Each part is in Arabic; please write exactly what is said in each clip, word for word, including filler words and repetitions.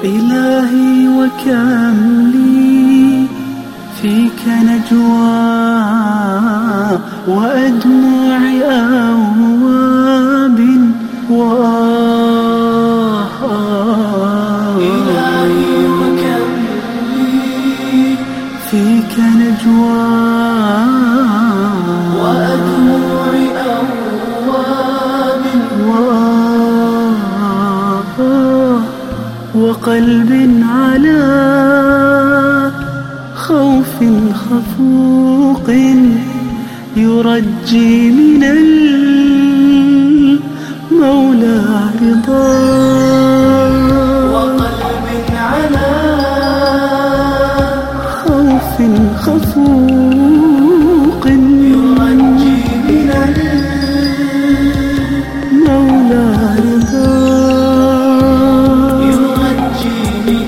إلهي وكم لي فيك نجوى وأدمع أواب وآه. إلهي وكم لي فيك نجوى وأدمع أواب وآه، وقلب على خوف خفوق يرجي من المولى رضا. وقلب على خوف خفوق يرجي من المولى رضا. يرجي من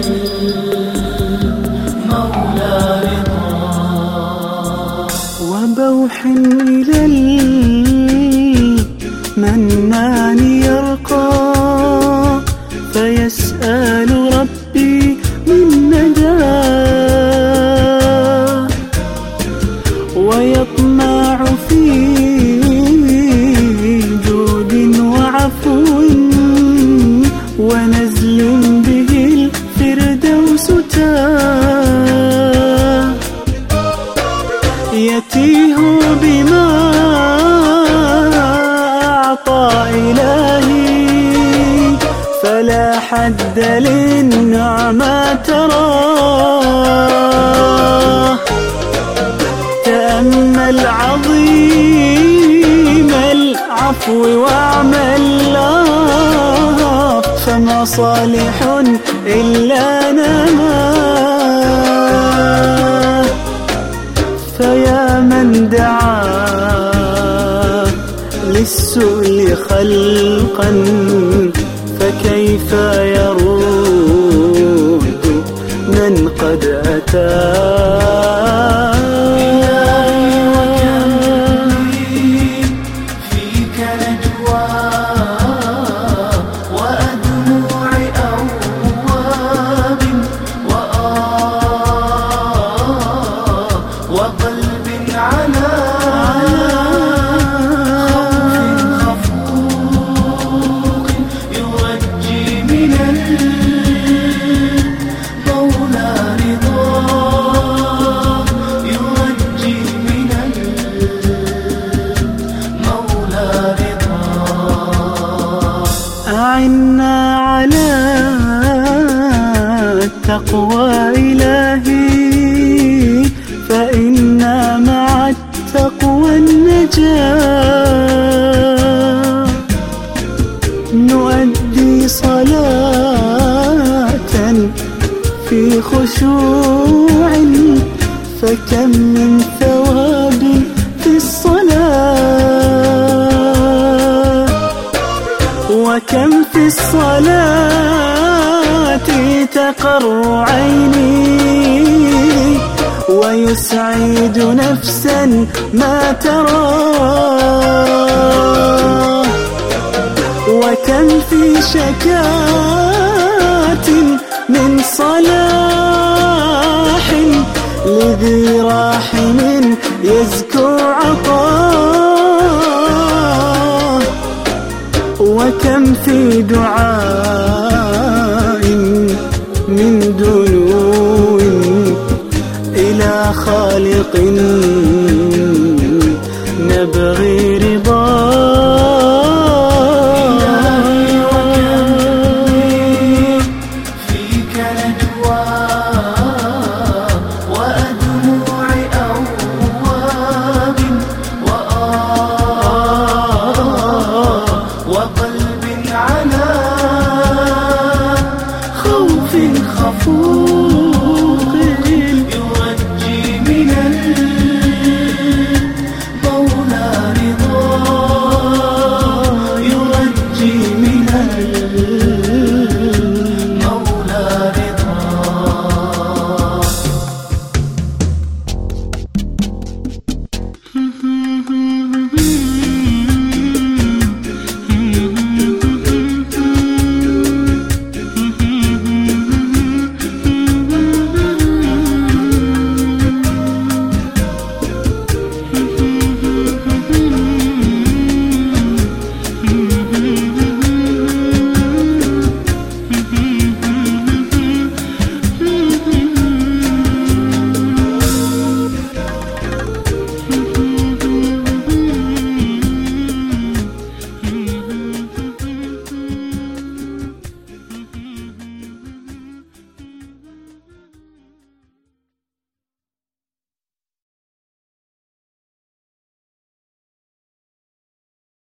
المولى رضا. وبوح إلى المنان يرقى فيسأل ربي من نداه، ويطمع في جود وعفو ونزل به الفردوس تاه. يتيه بما أعطى إلهي فلا حد للنعمة تراه. تأمل عظيم العفو واعمل فما صالح إلا نماه. فيا من دعا للسؤل خلقا فكيف يرد من قد أتاه. إلهي وكم لي فيك نجوى وأدمع أواب وآه، وقلب على خوف خفوق يرجي من المولى رضا. يرجي من المولى رضا. أعنا على التقوى إلهي فإن مع التقوى النجاة. نؤدي صلاة في خشوع فكم من ثواب في الصلاة، وكم في الصلاة تقر عيني ويسعد نفسا ما تراه. وكم في شكاة من صلاح لذي راحم يزكو عطاه. وكم في دعاء من دنو إلى خالق نبغي رضاه.